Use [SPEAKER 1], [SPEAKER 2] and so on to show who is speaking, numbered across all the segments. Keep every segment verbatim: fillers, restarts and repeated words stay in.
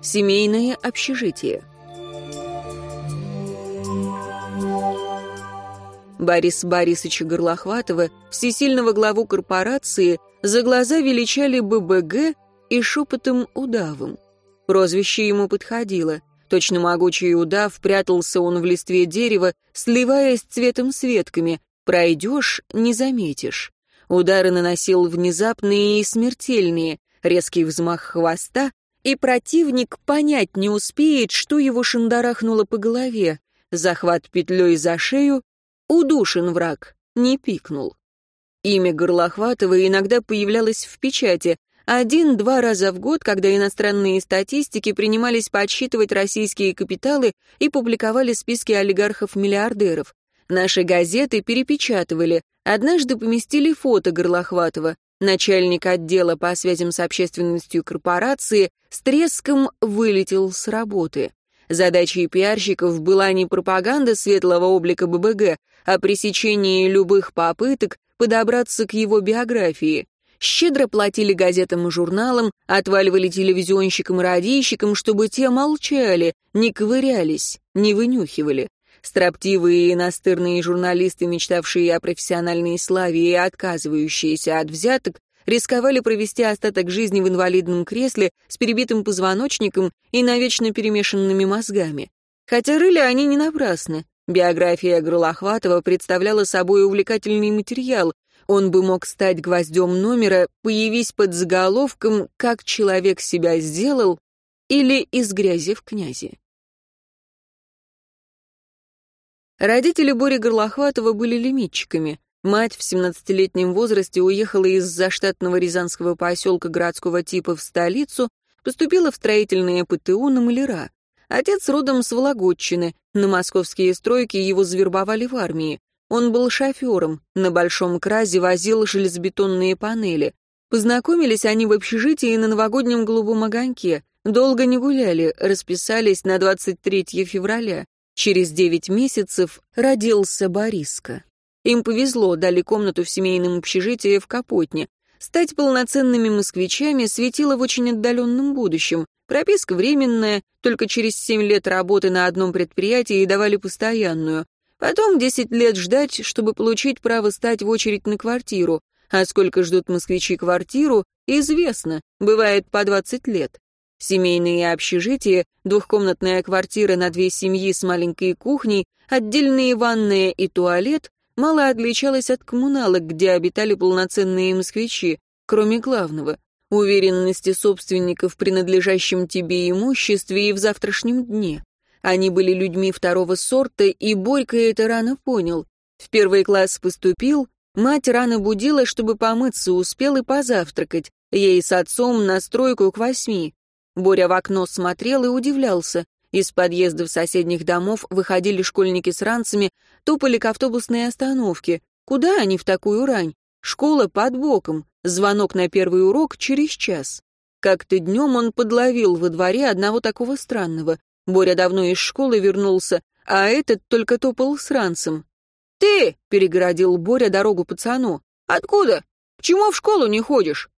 [SPEAKER 1] Семейное общежитие. Бориса Борисовича Горлохватова, всесильного главу корпорации, за глаза величали Бэ Бэ Гэ и шепотом удавом. Прозвище ему подходило. Точно могучий удав, прятался он в листве дерева, сливаясь цветом с ветками. Пройдешь — не заметишь. Удары наносил внезапные и смертельные, резкий взмах хвоста, и противник понять не успеет, что его шандарахнуло по голове. Захват петлей за шею, удушен враг, не пикнул. Имя Горлохватова иногда появлялось в печати, один-два раза в год, когда иностранные статистики принимались подсчитывать российские капиталы и публиковали списки олигархов-миллиардеров. Наши газеты перепечатывали, однажды поместили фото Горлохватова. Начальник отдела по связям с общественностью корпорации с треском вылетел с работы. Задачей пиарщиков была не пропаганда светлого облика Бэ Бэ Гэ, а пресечение любых попыток подобраться к его биографии. Щедро платили газетам и журналам, отваливали телевизионщикам и радийщикам, чтобы те молчали, не ковырялись, не вынюхивали. Строптивые и настырные журналисты, мечтавшие о профессиональной славе и отказывающиеся от взяток, рисковали провести остаток жизни в инвалидном кресле с перебитым позвоночником и навечно перемешанными мозгами. Хотя рыли они не напрасно. Биография Горлохватова представляла собой увлекательный материал. Он бы мог стать гвоздем номера, появись под заголовком «Как человек себя сделал» или «Из грязи в князи». Родители Бори Горлохватова были лимитчиками. Мать в семнадцатилетнем возрасте уехала из заштатного рязанского поселка городского типа в столицу, поступила в строительное Пэ Тэ У на маляра. Отец родом с Вологодчины, на московские стройки его завербовали в армии. Он был шофером, на Большом Кразе возил железобетонные панели. Познакомились они в общежитии на новогоднем голубом огоньке. Долго не гуляли, расписались на двадцать третье февраля. Через девять месяцев родился Бориска. Им повезло, дали комнату в семейном общежитии в Капотне. Стать полноценными москвичами светило в очень отдаленном будущем. Прописка временная, только через семь лет работы на одном предприятии давали постоянную. Потом десять лет ждать, чтобы получить право стать в очередь на квартиру. А сколько ждут москвичи квартиру, известно, бывает по двадцать лет. Семейные общежития, двухкомнатная квартира на две семьи с маленькой кухней, отдельные ванная и туалет мало отличалась от коммуналок, где обитали полноценные москвичи, кроме главного — уверенности собственников в принадлежащем тебе имуществе и в завтрашнем дне. Они были людьми второго сорта, и Борька это рано понял. В первый класс поступил, мать рано будила, чтобы помыться успел и позавтракать, ей с отцом на стройку к восьми. Боря в окно смотрел и удивлялся. Из подъездов соседних домов выходили школьники с ранцами, топали к автобусной остановке. Куда они в такую рань? Школа под боком, звонок на первый урок через час. Как-то днем он подловил во дворе одного такого странного. Боря давно из школы вернулся, а этот только топал с ранцем. «Ты!» — перегородил Боря дорогу пацану. «Откуда? Почему в школу не ходишь?»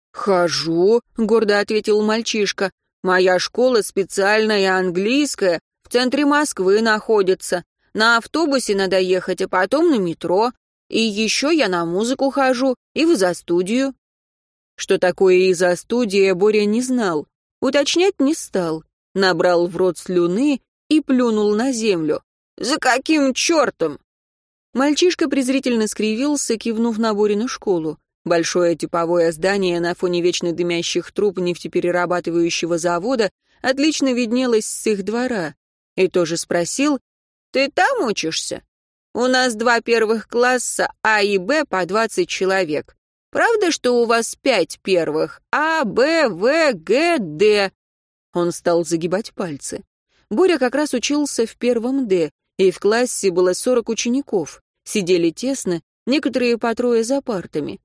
[SPEAKER 1] «Хожу», — гордо ответил мальчишка. «Моя школа специальная английская, в центре Москвы находится. На автобусе надо ехать, а потом на метро. И еще я на музыку хожу и в изо-студию». Что такое изо-студия, Боря не знал. Уточнять не стал. Набрал в рот слюны и плюнул на землю. «За каким чертом?» Мальчишка презрительно скривился, кивнув на Борину школу. Большое типовое здание на фоне вечно дымящих труб нефтеперерабатывающего завода отлично виднелось с их двора. И тоже спросил: «Ты там учишься? У нас два первых класса А и Б по двадцать человек. Правда, что у вас пять первых? А, Б, В, Г, Д?» Он стал загибать пальцы. Боря как раз учился в первом Д, и в классе было сорок учеников. Сидели тесно, некоторые по трое за партами.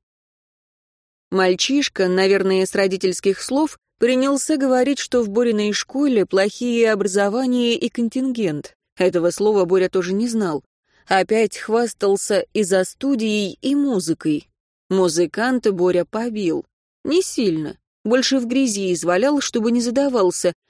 [SPEAKER 1] Мальчишка, наверное, с родительских слов, принялся говорить, что в Бориной школе плохие образование и контингент. Этого слова Боря тоже не знал. Опять хвастался и за студией, и музыкой. Музыканта Боря побил. Не сильно. Больше в грязи извалял, чтобы не задавался,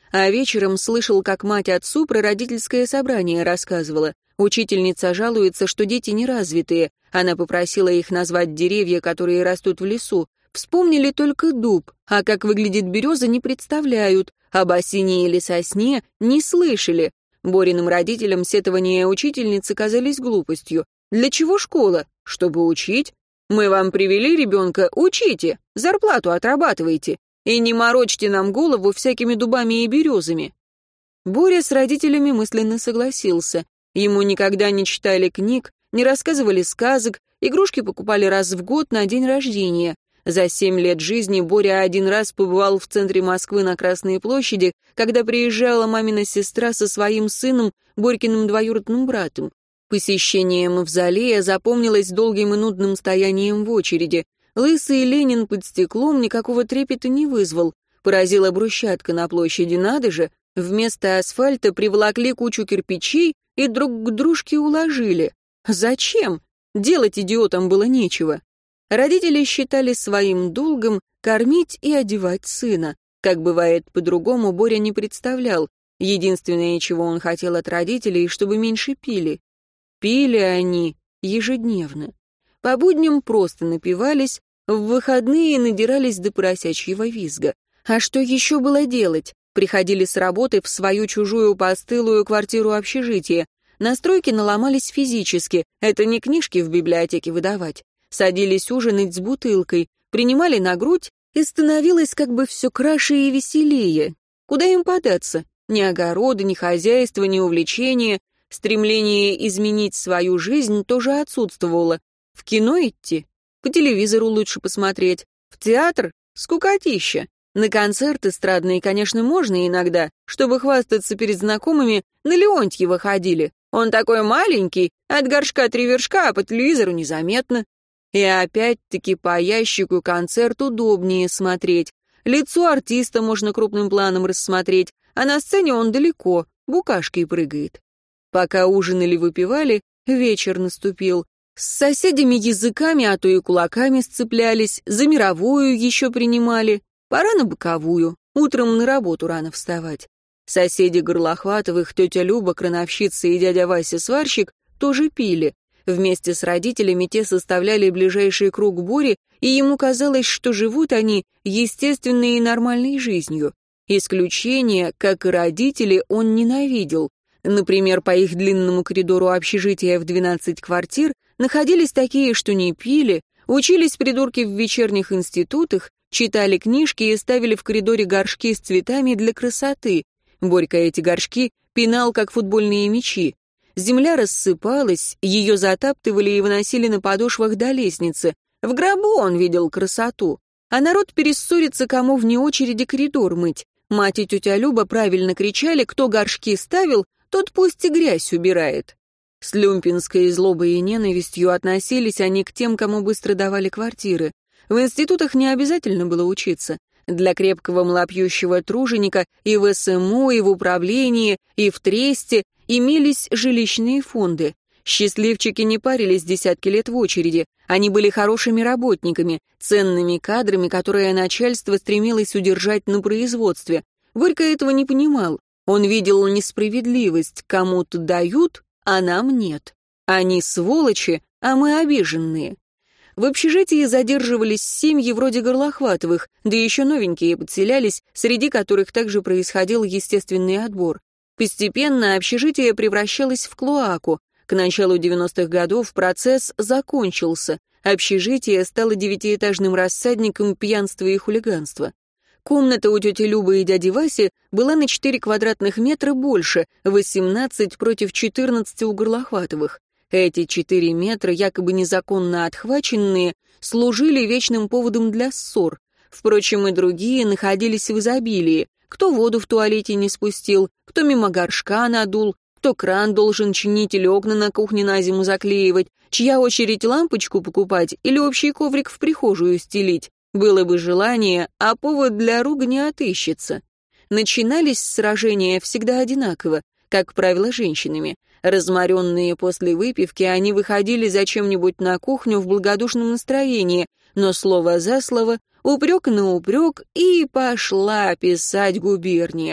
[SPEAKER 1] а вечером слышал, как мать отцу про родительское собрание рассказывала. Учительница жалуется, что дети неразвитые. Она попросила их назвать деревья, которые растут в лесу. Вспомнили только дуб, а как выглядит береза, не представляют. Об осине или сосне не слышали. Бориным родителям сетования учительницы казались глупостью. Для чего школа? Чтобы учить. Мы вам привели ребенка, учите, зарплату отрабатывайте. И не морочьте нам голову всякими дубами и березами. Боря с родителями мысленно согласился. Ему никогда не читали книг, не рассказывали сказок, игрушки покупали раз в год на день рождения. За семь лет жизни Боря один раз побывал в центре Москвы на Красной площади, когда приезжала мамина сестра со своим сыном, Борькиным двоюродным братом. Посещение мавзолея запомнилось долгим и нудным стоянием в очереди. Лысый Ленин под стеклом никакого трепета не вызвал. Поразила брусчатка на площади, надо же. Вместо асфальта приволокли кучу кирпичей и друг к дружке уложили. Зачем? Делать идиотам было нечего. Родители считали своим долгом кормить и одевать сына. Как бывает по-другому, Боря не представлял. Единственное, чего он хотел от родителей, чтобы меньше пили. Пили они ежедневно. По будням просто напивались, в выходные надирались до поросячьего визга. А что еще было делать? Приходили с работы в свою чужую постылую квартиру общежития. Настройки наломались физически, это не книжки в библиотеке выдавать. Садились ужинать с бутылкой, принимали на грудь, и становилось как бы все краше и веселее. Куда им податься? Ни огорода, ни хозяйства, ни увлечения. Стремление изменить свою жизнь тоже отсутствовало. В кино идти? По телевизору лучше посмотреть. В театр? Скукотища. На концерт эстрадный, конечно, можно иногда, чтобы хвастаться перед знакомыми, на Леонтьева ходили. Он такой маленький, от горшка три вершка, а по телевизору незаметно. И опять-таки по ящику концерт удобнее смотреть. Лицо артиста можно крупным планом рассмотреть, а на сцене он далеко, букашкой прыгает. Пока ужинали, выпивали, вечер наступил. С соседями языками, а то и кулаками сцеплялись, за мировую еще принимали. Пора на боковую, утром на работу рано вставать. Соседи Горлохватовых, тетя Люба, крановщица и дядя Вася сварщик тоже пили. Вместе с родителями те составляли ближайший круг Бори, и ему казалось, что живут они естественной и нормальной жизнью. Исключения, как и родители, он ненавидел. Например, по их длинному коридору общежития в двенадцать квартир находились такие, что не пили, учились придурки в вечерних институтах, читали книжки и ставили в коридоре горшки с цветами для красоты. Борька эти горшки пинал, как футбольные мячи. Земля рассыпалась, ее затаптывали и выносили на подошвах до лестницы. В гробу он видел красоту. А народ перессорится, кому вне очереди коридор мыть. Мать и тетя Люба правильно кричали, кто горшки ставил, тот пусть и грязь убирает. С люмпинской злобой и ненавистью относились они к тем, кому быстро давали квартиры. В институтах не обязательно было учиться. Для крепкого малопьющего труженика и в СМУ, и в управлении, и в тресте имелись жилищные фонды. Счастливчики не парились десятки лет в очереди. Они были хорошими работниками, ценными кадрами, которые начальство стремилось удержать на производстве. Борька этого не понимал. Он видел несправедливость. Кому-то дают, а нам нет. Они сволочи, а мы обиженные. В общежитии задерживались семьи вроде Горлохватовых, да еще новенькие подселялись, среди которых также происходил естественный отбор. Постепенно общежитие превращалось в клоаку. К началу девяностых годов процесс закончился. Общежитие стало девятиэтажным рассадником пьянства и хулиганства. Комната у тети Любы и дяди Васи была на четыре квадратных метра больше, восемнадцать против четырнадцати у Горлохватовых. Эти четыре метра, якобы незаконно отхваченные, служили вечным поводом для ссор. Впрочем, и другие находились в изобилии. Кто воду в туалете не спустил, кто мимо горшка надул, кто кран должен чинить или окна на кухне на зиму заклеивать, чья очередь лампочку покупать или общий коврик в прихожую стелить. Было бы желание, а повод для ругани отыщется. Начинались сражения всегда одинаково, как правило, женщинами. Разморенные после выпивки, они выходили за чем-нибудь на кухню в благодушном настроении, но слово за слово, упрек на упрек, и пошла писать губерния.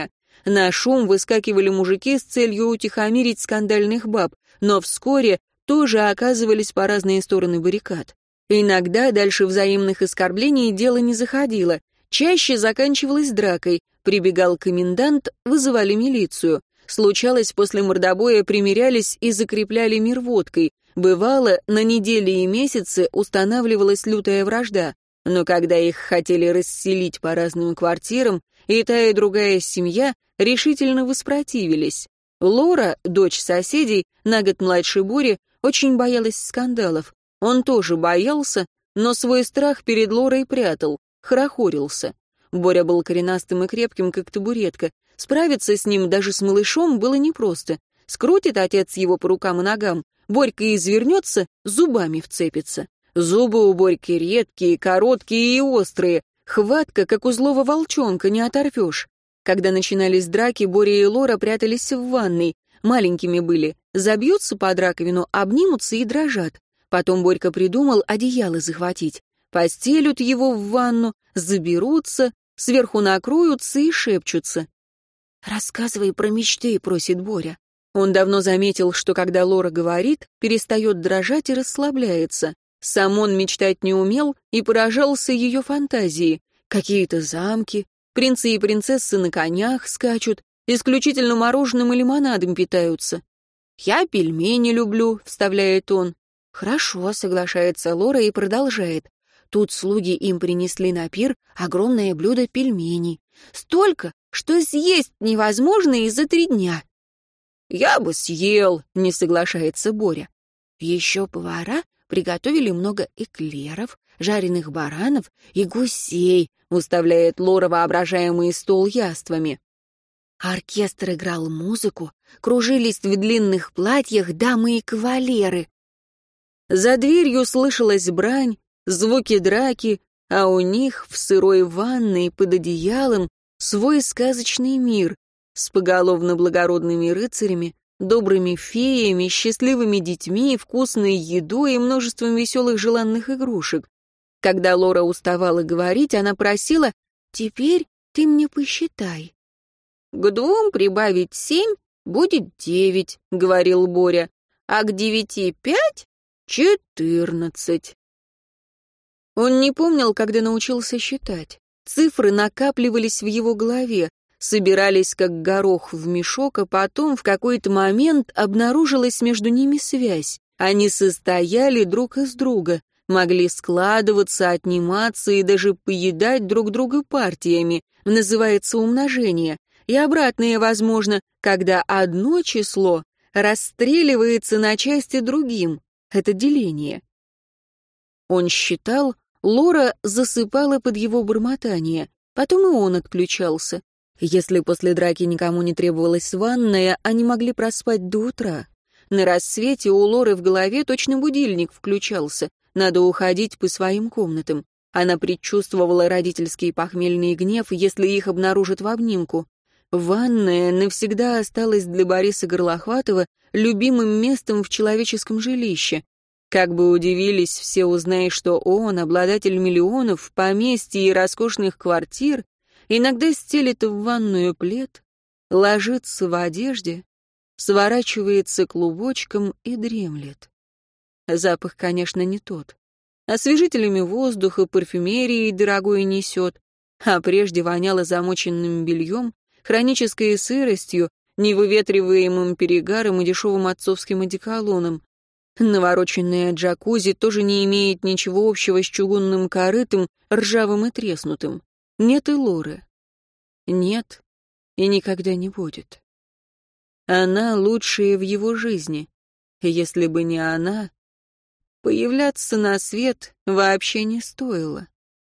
[SPEAKER 1] На шум выскакивали мужики с целью утихомирить скандальных баб, но вскоре тоже оказывались по разные стороны баррикад. Иногда дальше взаимных оскорблений дело не заходило, чаще заканчивалось дракой, прибегал комендант, вызывали милицию. Случалось, после мордобоя примирялись и закрепляли мир водкой. Бывало, на недели и месяцы устанавливалась лютая вражда, но когда их хотели расселить по разным квартирам, и та и другая семья решительно воспротивились. Лора, дочь соседей, на год младше Бори, очень боялась скандалов. Он тоже боялся, но свой страх перед Лорой прятал, хорохорился. Боря был коренастым и крепким, как табуретка. Справиться с ним даже с малышом было непросто. Скрутит отец его по рукам и ногам, Борька извернется, зубами вцепится. Зубы у Борьки редкие, короткие и острые. Хватка, как у злого волчонка, не оторвешь. Когда начинались драки, Боря и Лора прятались в ванной. Маленькими были. Забьются под раковину, обнимутся и дрожат. Потом Борька придумал одеяло захватить. Постелют его в ванну, заберутся, сверху накроются и шепчутся. «Рассказывай про мечты», — просит Боря. Он давно заметил, что когда Лора говорит, перестает дрожать и расслабляется. Сам он мечтать не умел и поражался ее фантазии. Какие-то замки, принцы и принцессы на конях скачут, исключительно мороженым и лимонадом питаются. «Я пельмени люблю», — вставляет он. «Хорошо», — соглашается Лора и продолжает. Тут слуги им принесли на пир огромное блюдо пельменей. Столько, что съесть невозможно и за три дня. «Я бы съел», — не соглашается Боря. Еще повара приготовили много эклеров, жареных баранов и гусей, уставляет Лора воображаемый стол яствами. Оркестр играл музыку, кружились в длинных платьях дамы и кавалеры. За дверью слышалась брань, звуки драки, а у них в сырой ванной под одеялом свой сказочный мир с поголовно благородными рыцарями, добрыми феями, счастливыми детьми, вкусной едой и множеством веселых желанных игрушек. Когда Лора уставала говорить, она просила: «Теперь ты мне посчитай». «К двум прибавить семь будет девять», — говорил Боря, «а к девяти пять — четырнадцать». Он не помнил, когда научился считать. Цифры накапливались в его голове, собирались как горох в мешок, а потом в какой-то момент обнаружилась между ними связь. Они состояли друг из друга, могли складываться, отниматься и даже поедать друг друга партиями, называется умножение. И обратное возможно, когда одно число расстреливается на части другим. Это деление. Он считал, Лора засыпала под его бормотание, потом и он отключался. Если после драки никому не требовалась ванная, они могли проспать до утра. На рассвете у Лоры в голове точно будильник включался. Надо уходить по своим комнатам. Она предчувствовала родительский похмельный гнев, если их обнаружат в обнимку. Ванная навсегда осталась для Бориса Горлохватова любимым местом в человеческом жилище. Как бы удивились все, узная, что он, обладатель миллионов, поместья и роскошных квартир, иногда стелит в ванную плед, ложится в одежде, сворачивается клубочком и дремлет. Запах, конечно, не тот. Освежителями воздуха, парфюмерией дорогой несет, а прежде воняло замоченным бельем, хронической сыростью, невыветриваемым перегаром и дешевым отцовским одеколоном. Навороченная джакузи тоже не имеет ничего общего с чугунным корытом, ржавым и треснутым. Нет и Лоры. Нет и никогда не будет. Она лучшая в его жизни. Если бы не она, появляться на свет вообще не стоило.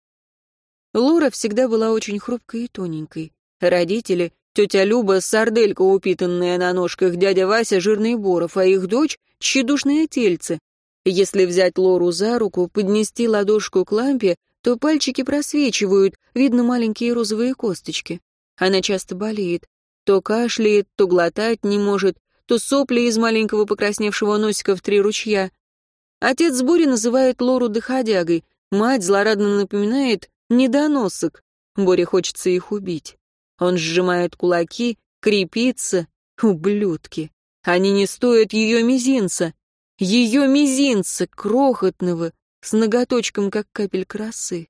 [SPEAKER 1] Лора всегда была очень хрупкой и тоненькой. Родители, тетя Люба, сарделька, упитанная на ножках, дядя Вася, жирный Боров, а их дочь — тщедушное тельце. Если взять Лору за руку, поднести ладошку к лампе, то пальчики просвечивают, видно маленькие розовые косточки. Она часто болеет. То кашляет, то глотать не может, то сопли из маленького покрасневшего носика в три ручья. Отец Бори называет Лору доходягой, мать злорадно напоминает недоносок. Боре хочется их убить. Он сжимает кулаки Крепиться? Ублюдки. Они не стоят ее мизинца. Ее мизинца, крохотного, с ноготочком, как капель красы.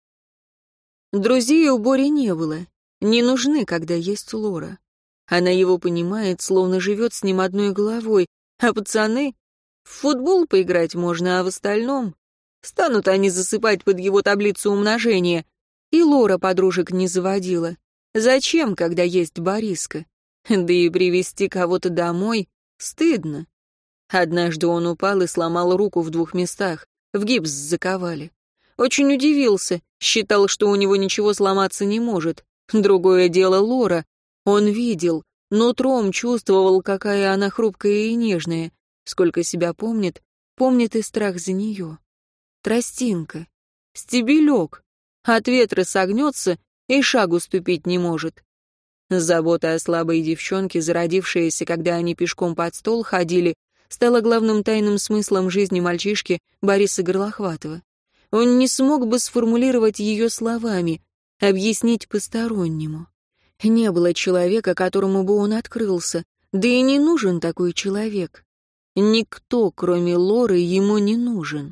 [SPEAKER 1] Друзей у Бори не было. Не нужны, когда есть Лора. Она его понимает, словно живет с ним одной головой. А пацаны? В футбол поиграть можно, а в остальном... Станут они засыпать под его таблицу умножения. И Лора подружек не заводила. Зачем, когда есть Бориска? Да и привезти кого-то домой стыдно. Однажды он упал и сломал руку в двух местах. В гипс заковали. Очень удивился, считал, что у него ничего сломаться не может. Другое дело Лора. Он видел, нутром чувствовал, какая она хрупкая и нежная. Сколько себя помнит, помнит и страх за нее. Тростинка, стебелек, от ветра согнется и шагу ступить не может. Забота о слабой девчонке, зародившаяся, когда они пешком под стол ходили, стала главным тайным смыслом жизни мальчишки Бориса Горлохватова. Он не смог бы сформулировать ее словами, объяснить постороннему. Не было человека, которому бы он открылся, да и не нужен такой человек. Никто, кроме Лоры, ему не нужен.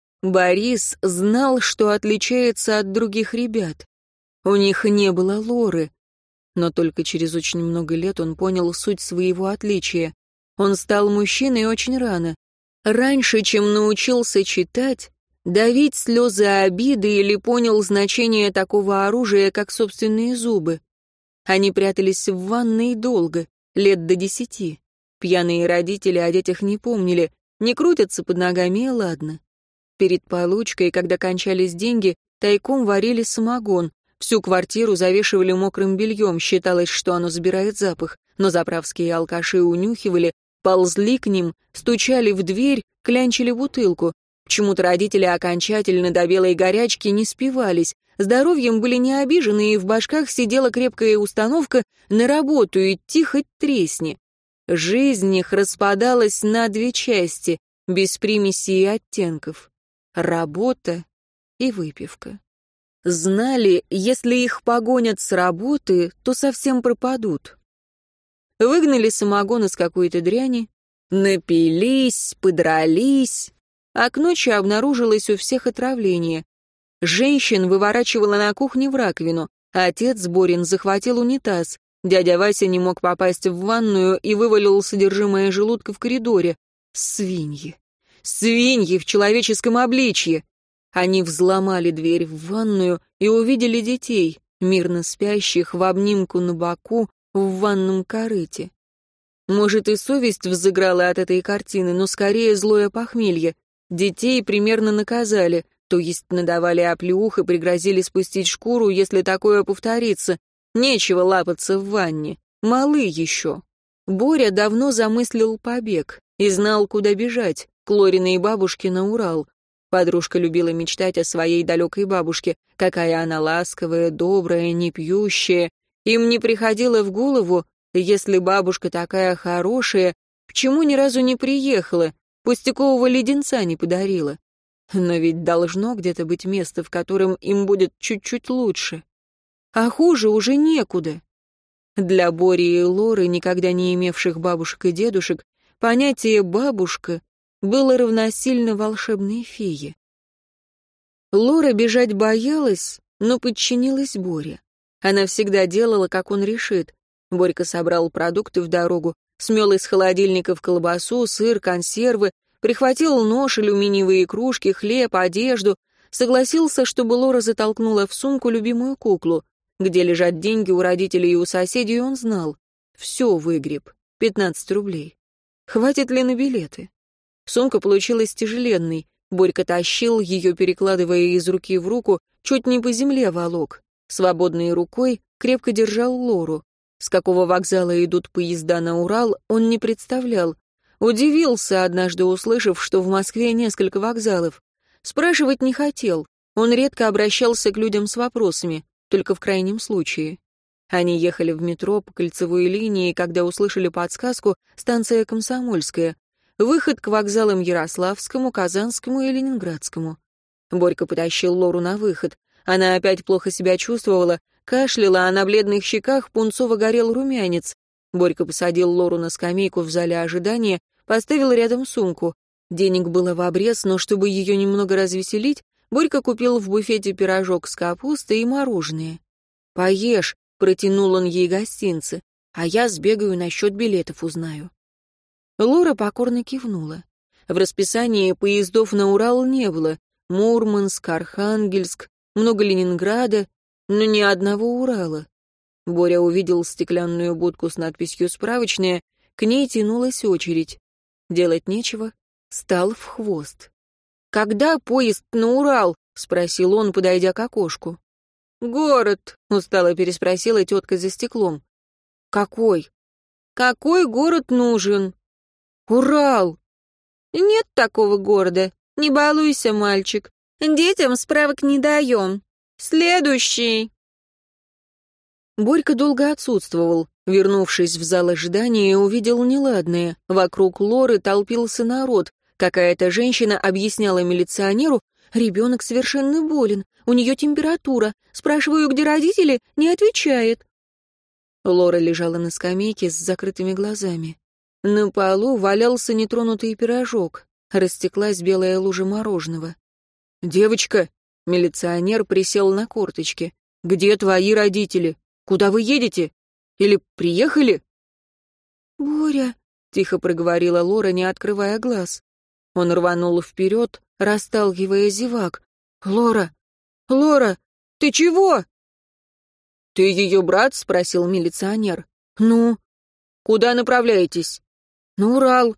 [SPEAKER 1] Борис знал, что отличается от других ребят. У них не было Лоры, но только через очень много лет он понял суть своего отличия. Он стал мужчиной очень рано. Раньше, чем научился читать, давить слезы обиды или понял значение такого оружия, как собственные зубы. Они прятались в ванной долго, лет до десяти. Пьяные родители о детях не помнили, не крутятся под ногами, и ладно. Перед получкой, когда кончались деньги, тайком варили самогон. Всю квартиру завешивали мокрым бельем, считалось, что оно забирает запах, но заправские алкаши унюхивали, ползли к ним, стучали в дверь, клянчили бутылку. Почему-то родители окончательно до белой горячки не спивались, здоровьем были не обижены, и в башках сидела крепкая установка на работу идти хоть тресни. Жизнь их распадалась на две части, без примесей и оттенков. Работа и выпивка. Знали, если их погонят с работы, то совсем пропадут. Выгнали самогон из какой-то дряни, напились, подрались, а к ночи обнаружилось у всех отравление. Женщин выворачивала на кухне в раковину, а отец Борин захватил унитаз. Дядя Вася не мог попасть в ванную и вывалил содержимое желудка в коридоре. Свиньи. Свиньи в человеческом обличье. Они взломали дверь в ванную и увидели детей, мирно спящих в обнимку на боку в ванном корыте. Может, и совесть взыграла от этой картины, но скорее злое похмелье. Детей примерно наказали, то есть надавали оплеух и пригрозили спустить шкуру, если такое повторится. Нечего лапаться в ванне, малы еще. Боря давно замыслил побег и знал, куда бежать, к Лориной бабушке на Урал. Подружка любила мечтать о своей далекой бабушке, какая она ласковая, добрая, не пьющая. Им не приходило в голову, если бабушка такая хорошая, почему ни разу не приехала, пустякового леденца не подарила. Но ведь должно где-то быть место, в котором им будет чуть-чуть лучше. А хуже уже некуда. Для Бори и Лоры, никогда не имевших бабушек и дедушек, понятие «бабушка» было равносильно волшебной фее. Лора бежать боялась, но подчинилась Боре. Она всегда делала, как он решит. Борька собрал продукты в дорогу, смел из холодильников колбасу, сыр, консервы, прихватил нож, алюминиевые кружки, хлеб, одежду, согласился, чтобы Лора затолкнула в сумку любимую куклу. Где лежат деньги у родителей и у соседей, он знал. Все выгреб. пятнадцать рублей. Хватит ли на билеты? Сумка получилась тяжеленной. Борька тащил ее, перекладывая из руки в руку, чуть не по земле волок. Свободной рукой крепко держал Лору. С какого вокзала идут поезда на Урал, он не представлял. Удивился, однажды услышав, что в Москве несколько вокзалов. Спрашивать не хотел. Он редко обращался к людям с вопросами, только в крайнем случае. Они ехали в метро по кольцевой линии, когда услышали подсказку «Станция Комсомольская». Выход к вокзалам Ярославскому, Казанскому и Ленинградскому. Борька потащил Лору на выход. Она опять плохо себя чувствовала, кашляла, а на бледных щеках пунцово горел румянец. Борька посадил Лору на скамейку в зале ожидания, поставил рядом сумку. Денег было в обрез, но чтобы ее немного развеселить, Борька купил в буфете пирожок с капустой и мороженое. «Поешь», — протянул он ей гостинцы, «а я сбегаю насчет билетов узнаю». Лора покорно кивнула. В расписании поездов на Урал не было. Мурманск, Архангельск, много Ленинграда, но ни одного Урала. Боря увидел стеклянную будку с надписью «Справочная», к ней тянулась очередь. Делать нечего, стал в хвост. «Когда поезд на Урал?» — спросил он, подойдя к окошку. «Город», — устало переспросила тетка за стеклом. «Какой?» «Какой город нужен?» «Урал!» «Нет такого города. Не балуйся, мальчик. Детям справок не даем. Следующий!» Борька долго отсутствовал. Вернувшись в зал ожидания, увидел неладное. Вокруг Лоры толпился народ. Какая-то женщина объясняла милиционеру: «Ребенок совершенно болен, у нее температура. Спрашиваю, где родители, не отвечает». Лора лежала на скамейке с закрытыми глазами. На полу валялся нетронутый пирожок. Растеклась белая лужа мороженого. «Девочка!» — милиционер присел на корточки. «Где твои родители? Куда вы едете? Или приехали?» «Боря!» — тихо проговорила Лора, не открывая глаз. Он рванул вперед, расталкивая зевак. «Лора! Лора! Ты чего?» «Ты ее брат?» — спросил милиционер. «Ну?» «Куда направляетесь?» «На Урал».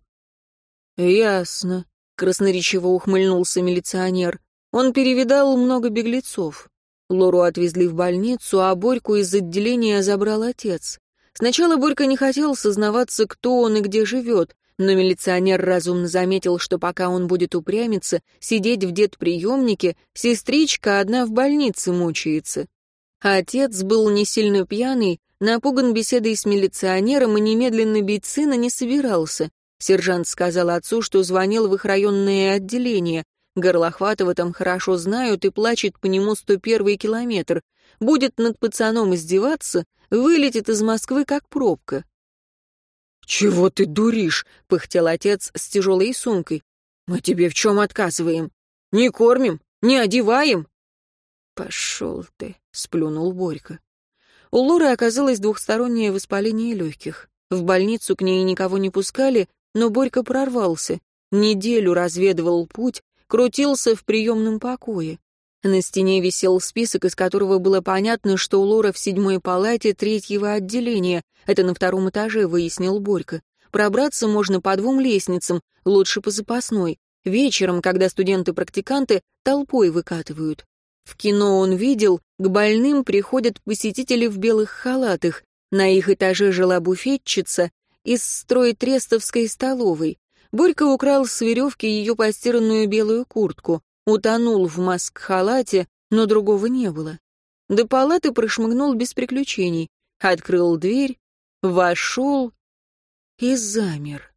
[SPEAKER 1] «Ясно», — красноречиво ухмыльнулся милиционер. Он перевидал много беглецов. Лору отвезли в больницу, а Борьку из отделения забрал отец. Сначала Борька не хотел сознаваться, кто он и где живет, но милиционер разумно заметил, что пока он будет упрямиться, сидеть в детприемнике, сестричка одна в больнице мучается. Отец был не сильно пьяный, напуган беседой с милиционером и немедленно бить сына не собирался. Сержант сказал отцу, что звонил в их районное отделение. Горлохватова там хорошо знают и плачет по нему сто первый километр. Будет над пацаном издеваться, вылетит из Москвы как пробка. «Чего ты дуришь?» — пыхтел отец с тяжелой сумкой. «Мы тебе в чем отказываем? Не кормим, не одеваем?» «Пошел ты», — сплюнул Борька. У Лоры оказалось двухстороннее воспаление легких. В больницу к ней никого не пускали, но Борька прорвался. Неделю разведывал путь, крутился в приемном покое. На стене висел список, из которого было понятно, что у Лора в седьмой палате третьего отделения. Это на втором этаже, выяснил Борька. Пробраться можно по двум лестницам, лучше по запасной. Вечером, когда студенты-практиканты толпой выкатывают. В кино он видел, к больным приходят посетители в белых халатах. На их этаже жила буфетчица из стройтрестовской столовой. Борька украл с веревки ее постиранную белую куртку, утонул в маск-халате, но другого не было. До палаты прошмыгнул без приключений, открыл дверь, вошел и замер.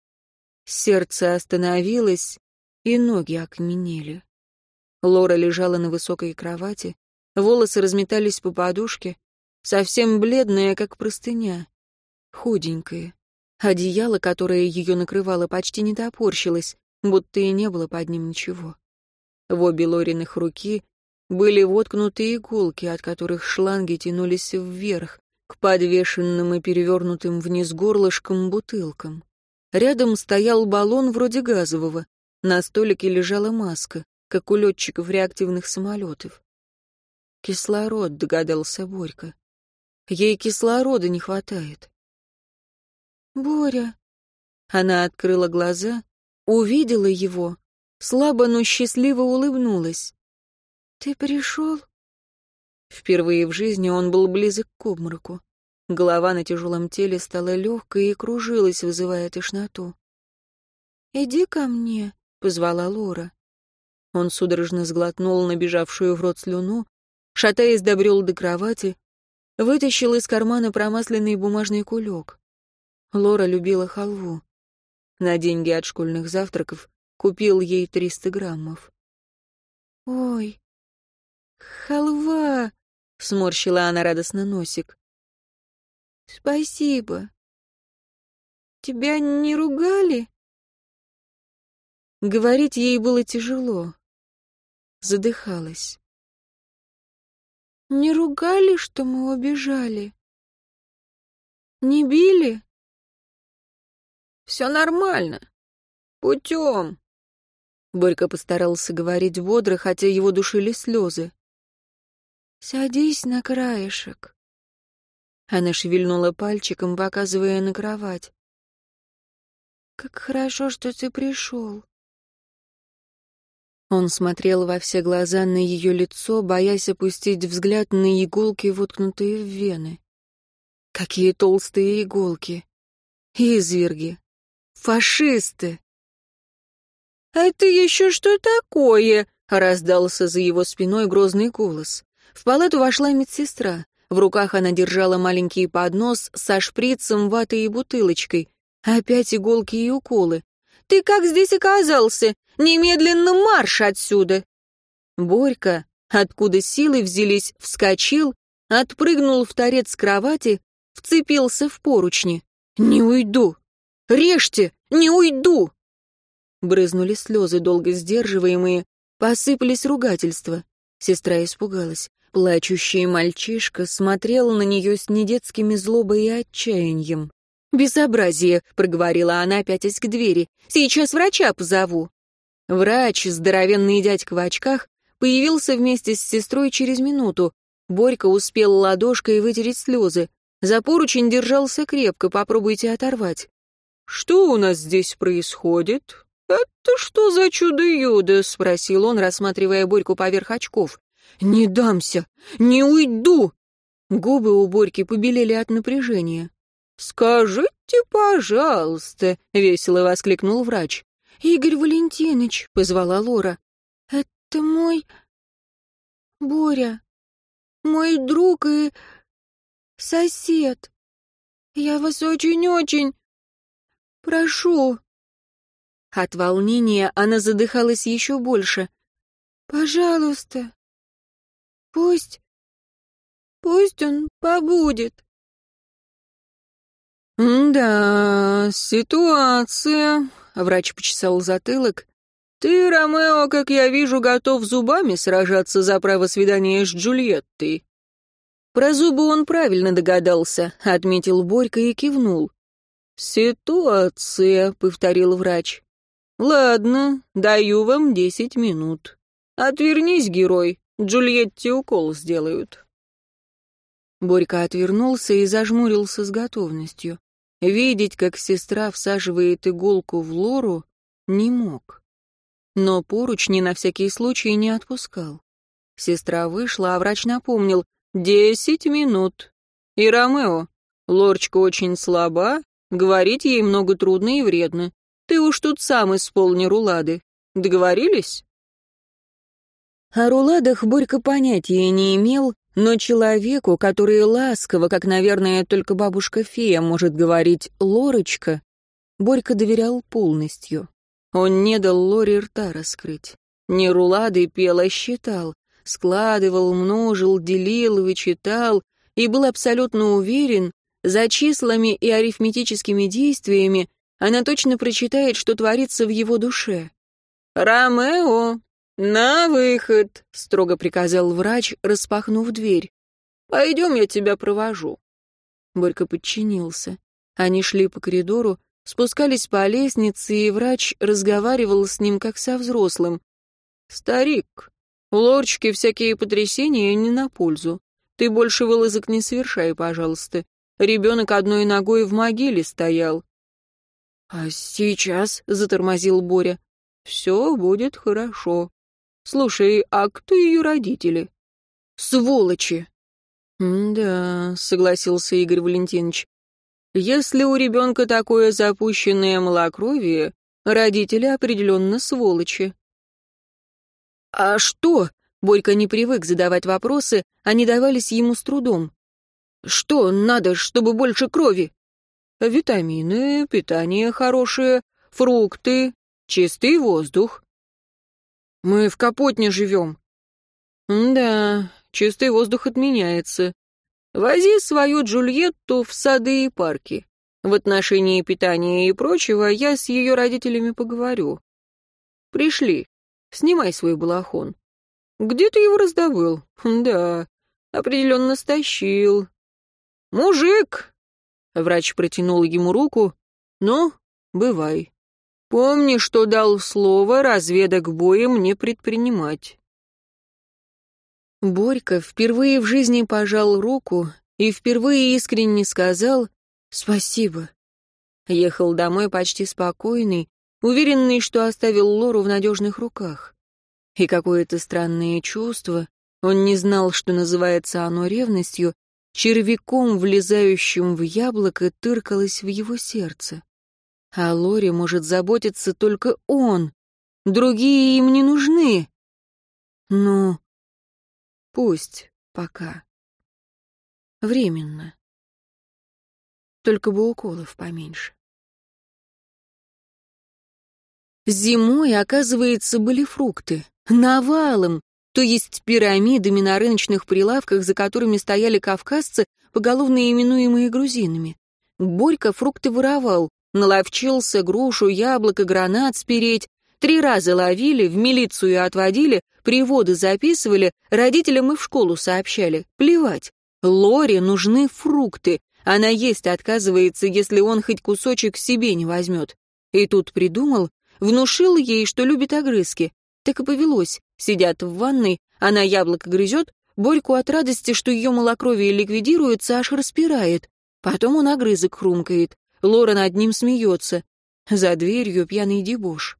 [SPEAKER 1] Сердце остановилось, и ноги окаменели. Лора лежала на высокой кровати, волосы разметались по подушке, совсем бледная, как простыня, худенькая. Одеяло, которое ее накрывало, почти не топорщилось, будто и не было под ним ничего. В обе Лориных руки были воткнуты иголки, от которых шланги тянулись вверх, к подвешенным и перевернутым вниз горлышкам бутылкам. Рядом стоял баллон вроде газового, на столике лежала маска, как у летчиков реактивных самолетов. «Кислород», — догадался Борька. «Ей кислорода не хватает». «Боря». Она открыла глаза, увидела его, слабо, но счастливо улыбнулась. «Ты пришел?» Впервые в жизни он был близок к обмороку. Голова на тяжелом теле стала легкой и кружилась, вызывая тошноту. «Иди ко мне», — позвала Лора. Он судорожно сглотнул набежавшую в рот слюну, шатаясь, добрел до кровати, вытащил из кармана промасленный бумажный кулек. Лора любила халву. На деньги от школьных завтраков купил ей триста граммов. «Ой, халва!» — сморщила она радостно носик. «Спасибо, тебя не ругали?» Говорить ей было тяжело. Задыхалась. «Не ругали, что мы убежали? Не били?» «Все нормально. Путем». Борька постарался говорить бодро, хотя его душили слезы. «Садись на краешек». Она шевельнула пальчиком, показывая на кровать. «Как хорошо, что ты пришел». Он смотрел во все глаза на ее лицо, боясь опустить взгляд на иголки, воткнутые в вены. Какие толстые иголки! Изверги! Фашисты! «Это еще что такое?» — раздался за его спиной грозный голос. В палату вошла медсестра. В руках она держала маленький поднос со шприцем, ватой и бутылочкой. Опять иголки и уколы. «Ты как здесь оказался? Немедленно марш отсюда!» Борька, откуда силы взялись, вскочил, отпрыгнул в торец кровати, вцепился в поручни. «Не уйду! Режьте! Не уйду!» Брызнули слезы, долго сдерживаемые, посыпались ругательства. Сестра испугалась. Плачущий мальчишка смотрел на нее с недетскими злобой и отчаянием. «Безобразие!» — проговорила она, пятясь к двери. «Сейчас врача позову!» Врач, здоровенный дядька в очках, появился вместе с сестрой через минуту. Борька успел ладошкой вытереть слезы. За поручень держался крепко, попробуйте оторвать. «Что у нас здесь происходит? Это что за чудо-юдо?» — спросил он, рассматривая Борьку поверх очков. «Не дамся! Не уйду!» Губы у Борьки побелели от напряжения. «Скажите, пожалуйста», — весело воскликнул врач. «Игорь Валентинович», — позвала Лора. «Это мой... Боря, мой друг и... сосед. Я вас очень-очень... прошу». От волнения она задыхалась еще больше. «Пожалуйста, пусть... пусть он побудет». «Да, ситуация», — врач почесал затылок. «Ты, Ромео, как я вижу, готов зубами сражаться за право свидания с Джульеттой». Про зубы он правильно догадался, — отметил Борька и кивнул. «Ситуация», — повторил врач. «Ладно, даю вам десять минут. Отвернись, герой, Джульетте укол сделают». Борька отвернулся и зажмурился с готовностью. Видеть, как сестра всаживает иголку в Лору, не мог. Но поручни на всякий случай не отпускал. Сестра вышла, а врач напомнил: «Десять минут. И, Ромео, Лорочка очень слаба, говорить ей много трудно и вредно. Ты уж тут сам исполни рулады. Договорились?» О руладах Борька понятия не имел, но человеку, который ласково, как, наверное, только бабушка-фея может говорить «Лорочка», Борька доверял полностью. Он не дал Лоре рта раскрыть. Не рулады пел, а считал. Складывал, множил, делил, вычитал и был абсолютно уверен, за числами и арифметическими действиями она точно прочитает, что творится в его душе. «Ромео, на выход!» — строго приказал врач, распахнув дверь. «Пойдем, я тебя провожу». Борька подчинился. Они шли по коридору, спускались по лестнице, и врач разговаривал с ним, как со взрослым. «Старик, у Лорочки всякие потрясения не на пользу. Ты больше вылазок не совершай, пожалуйста. Ребенок одной ногой в могиле стоял». «А сейчас?» — затормозил Боря. «Все будет хорошо. Слушай, а кто ее родители?» «Сволочи!» «Да», — согласился Игорь Валентинович. «Если у ребенка такое запущенное малокровие, родители определенно сволочи». «А что?» — Борька не привык задавать вопросы, они давались ему с трудом. «Что надо, чтобы больше крови?» «Витамины, питание хорошее, фрукты, чистый воздух». «Мы в Капотне живем». «Да, чистый воздух отменяется. Вози свою Джульетту в сады и парки. В отношении питания и прочего я с ее родителями поговорю. Пришли. Снимай свой балахон. Где ты его раздобыл? Да, определенно стащил. Мужик! Врач протянул ему руку. Ну, бывай. Помни, что дал слово разведок боем не предпринимать. Борька впервые в жизни пожал руку и впервые искренне сказал «Спасибо». Ехал домой почти спокойный, уверенный, что оставил Лору в надежных руках. И какое-то странное чувство, он не знал, что называется оно ревностью, червяком, влезающим в яблоко, тыркалось в его сердце. О Лоре может заботиться только он, другие им не нужны. Ну, пусть пока. Временно. Только бы уколов поменьше. Зимой, оказывается, были фрукты. Навалом, то есть пирамидами на рыночных прилавках, за которыми стояли кавказцы, поголовно именуемые грузинами. Борька фрукты воровал, наловчился грушу, яблоко, гранат спереть. Три раза ловили, в милицию отводили, приводы записывали, родителям и в школу сообщали. Плевать. Лоре нужны фрукты. Она есть отказывается, если он хоть кусочек себе не возьмет. И тут придумал, внушил ей, что любит огрызки. Так и повелось. Сидят в ванной, она яблоко грызет, Борьку от радости, что ее малокровие ликвидируется, аж распирает. Потом он огрызок хрумкает. Лора над ним смеется. За дверью пьяный дебош.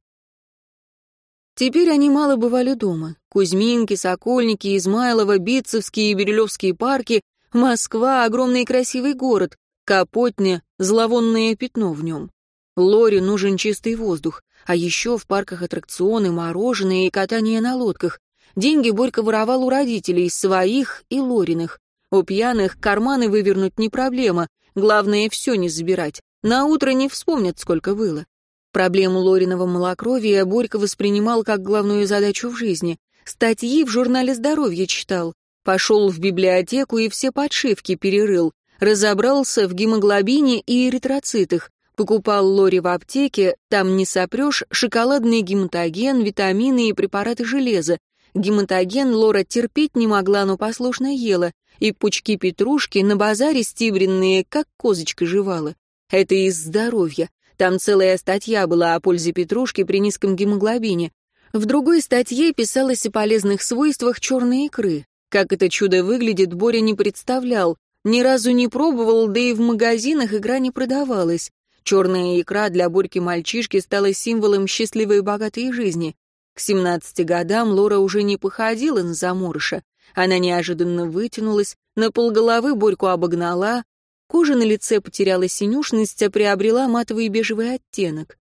[SPEAKER 1] Теперь они мало бывали дома. Кузьминки, Сокольники, Измайлово, Битцевские и Бирюлевские парки, Москва — огромный красивый город, Капотня — зловонное пятно в нем. Лоре нужен чистый воздух, а еще в парках аттракционы, мороженое и катание на лодках. Деньги Борька воровал у родителей, своих и Лориных. У пьяных карманы вывернуть не проблема, главное все не забирать. На утро не вспомнят, сколько было. Проблему Лориного малокровия Борька воспринимал как главную задачу в жизни. Статьи в журнале «Здоровье» читал. Пошел в библиотеку и все подшивки перерыл. Разобрался в гемоглобине и эритроцитах. Покупал Лоре в аптеке, там не сопрешь, шоколадный гематоген, витамины и препараты железа. Гематоген Лора терпеть не могла, но послушно ела. И пучки петрушки на базаре стибренные, как козочка жевала. Это из здоровья. Там целая статья была о пользе петрушки при низком гемоглобине. В другой статье писалось о полезных свойствах черной икры. Как это чудо выглядит, Боря не представлял. Ни разу не пробовал, да и в магазинах икра не продавалась. Черная икра для Борьки-мальчишки стала символом счастливой и богатой жизни. К семнадцати годам Лора уже не походила на заморыша. Она неожиданно вытянулась, на полголовы Борьку обогнала, кожа на лице потеряла синюшность, а приобрела матовый бежевый оттенок.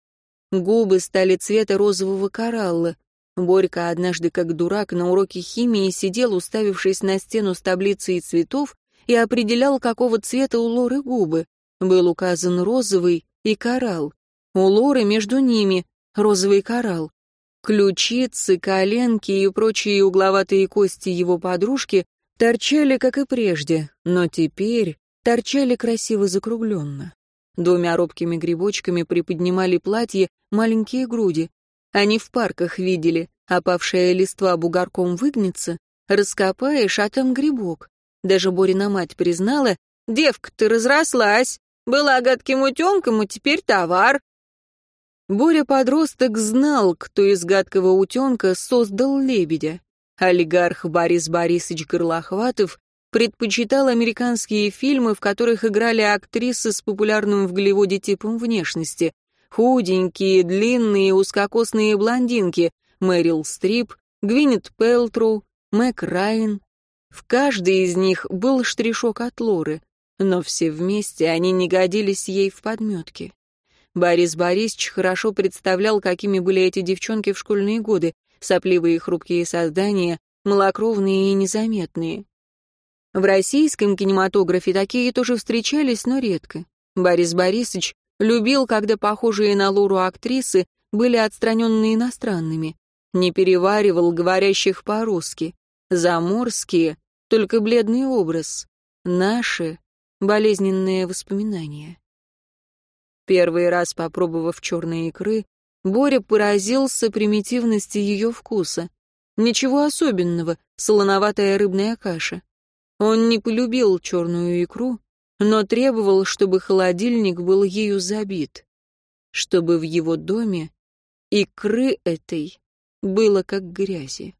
[SPEAKER 1] Губы стали цвета розового коралла. Борька однажды, как дурак, на уроке химии сидел, уставившись на стену с таблицей цветов, и определял, какого цвета у Лоры губы. Был указан розовый и коралл. У Лоры между ними розовый коралл. Ключицы, коленки и прочие угловатые кости его подружки торчали, как и прежде, но теперь торчали красиво закругленно. Двумя робкими грибочками приподнимали платье маленькие груди. Они в парках видели, опавшая листва бугорком выгнется, раскопаешь, а там грибок. Даже Борина мать признала: «Девка, ты разрослась, была гадким утенком, а теперь товар». Боря-подросток знал, кто из гадкого утенка создал лебедя. Олигарх Борис Борисович Горлохватов предпочитал американские фильмы, в которых играли актрисы с популярным в Голливуде типом внешности. Худенькие, длинные, узкокосные блондинки, Мэрил Стрип, Гвинет Пэлтроу, Мэг Райан. В каждой из них был штришок от Лоры, но все вместе они не годились ей в подметке. Борис Борисович хорошо представлял, какими были эти девчонки в школьные годы, сопливые хрупкие создания, малокровные и незаметные. В российском кинематографе такие тоже встречались, но редко. Борис Борисович любил, когда похожие на Лору актрисы были отстраненные иностранными. Не переваривал говорящих по-русски. Заморские, только бледный образ. Наши — болезненные воспоминания. Первый раз попробовав черной икры, Боря поразился примитивности ее вкуса. Ничего особенного, солоноватая рыбная каша. Он не полюбил черную икру, но требовал, чтобы холодильник был ею забит, чтобы в его доме икры этой было как грязи.